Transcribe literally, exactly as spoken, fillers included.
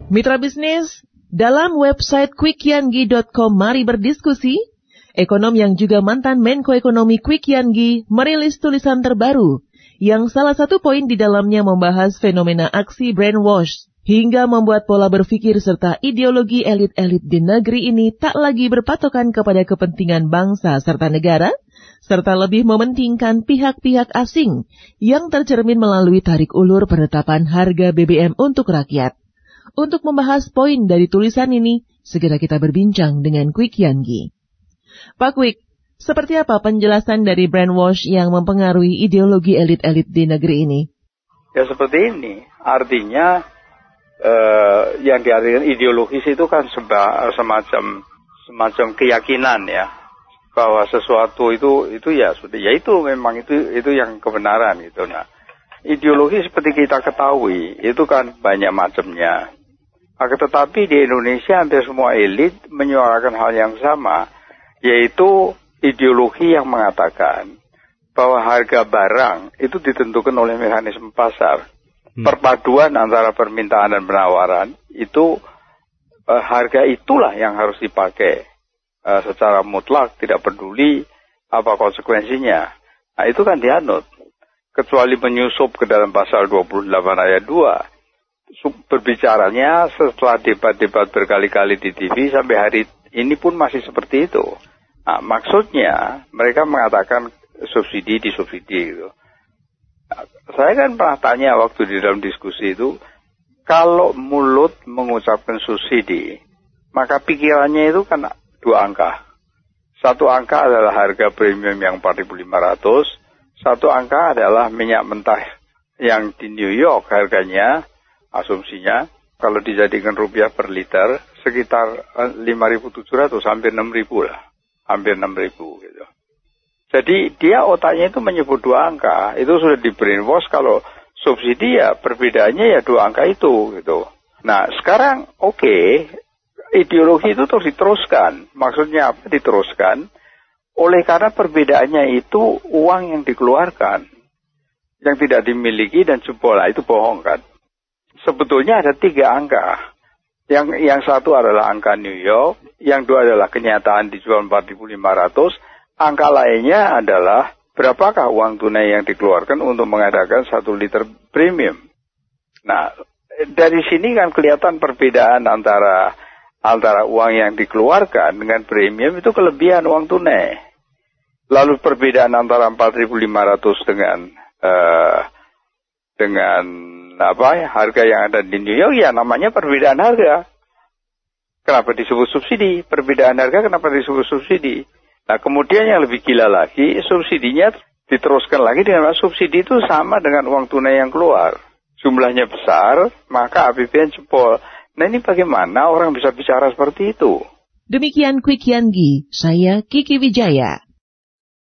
Mitra bisnis, dalam website quick yangi dot com mari berdiskusi. Ekonom yang juga mantan Menko Ekonomi Kwik Yangi merilis tulisan terbaru yang salah satu poin di dalamnya membahas fenomena aksi brainwash hingga membuat pola berpikir serta ideologi elit-elit di negeri ini tak lagi berpatokan kepada kepentingan bangsa serta negara, serta lebih mementingkan pihak-pihak asing yang tercermin melalui tarik ulur penetapan harga B B M untuk rakyat. Untuk membahas poin dari tulisan ini, segera kita berbincang dengan Kwik Yangi. Pak Kwik, seperti apa penjelasan dari brainwash yang mempengaruhi ideologi elit-elit di negeri ini? Ya seperti ini, artinya eh, yang diartikan ideologis itu kan seba, semacam semacam keyakinan ya, bahwa sesuatu itu itu ya sudah, ya itu memang itu itu yang kebenaran gitu. Nah, ideologi seperti kita ketahui itu kan banyak macamnya. Akan tetapi di Indonesia hampir semua elit menyuarakan hal yang sama, yaitu ideologi yang mengatakan bahwa harga barang itu ditentukan oleh mekanisme pasar. Hmm. Perpaduan antara permintaan dan penawaran itu eh, harga itulah yang harus dipakai eh, secara mutlak, tidak peduli apa konsekuensinya. Nah itu kan dianut. Kecuali menyusup ke dalam pasal dua puluh delapan ayat dua. Berbicaranya setelah debat-debat berkali-kali di T V sampai hari ini pun masih seperti itu. Nah, maksudnya mereka mengatakan subsidi di subsidi gitu. Nah, saya kan pernah tanya waktu di dalam diskusi itu, kalau mulut mengucapkan subsidi, maka pikirannya itu kan dua angka. Satu angka adalah harga premium yang empat ribu lima ratus, satu angka adalah minyak mentah yang di New York harganya, asumsinya, kalau dijadikan rupiah per liter, sekitar lima ribu tujuh ratus, hampir enam ribu lah. Hampir enam ribu gitu. Jadi dia otaknya itu menyebut dua angka. Itu sudah di brainwash kalau subsidi ya perbedaannya ya dua angka itu gitu. Nah sekarang oke, okay, ideologi itu terus diteruskan. Maksudnya apa diteruskan? Oleh karena perbedaannya itu uang yang dikeluarkan. Yang tidak dimiliki dan jebol, itu bohong kan. Sebetulnya ada tiga angka. Yang yang satu adalah angka New York, yang dua adalah kenyataan dijual empat ribu lima ratus, angka lainnya adalah berapakah uang tunai yang dikeluarkan untuk mengadakan satu liter premium. Nah, dari sini kan kelihatan perbedaan antara antara uang yang dikeluarkan dengan premium itu kelebihan uang tunai. Lalu perbedaan antara empat ribu lima ratus dengan uh, dengan apa ya, harga yang ada di New York ya namanya perbedaan harga. Kenapa disebut subsidi? Perbedaan harga kenapa disebut subsidi? Nah kemudian yang lebih gila lagi, subsidinya diteruskan lagi dengan subsidi itu sama dengan uang tunai yang keluar. Jumlahnya besar, maka A P B N jebol. Nah ini bagaimana orang bisa bicara seperti itu? Demikian Kwik Yangi, saya Kiki Wijaya.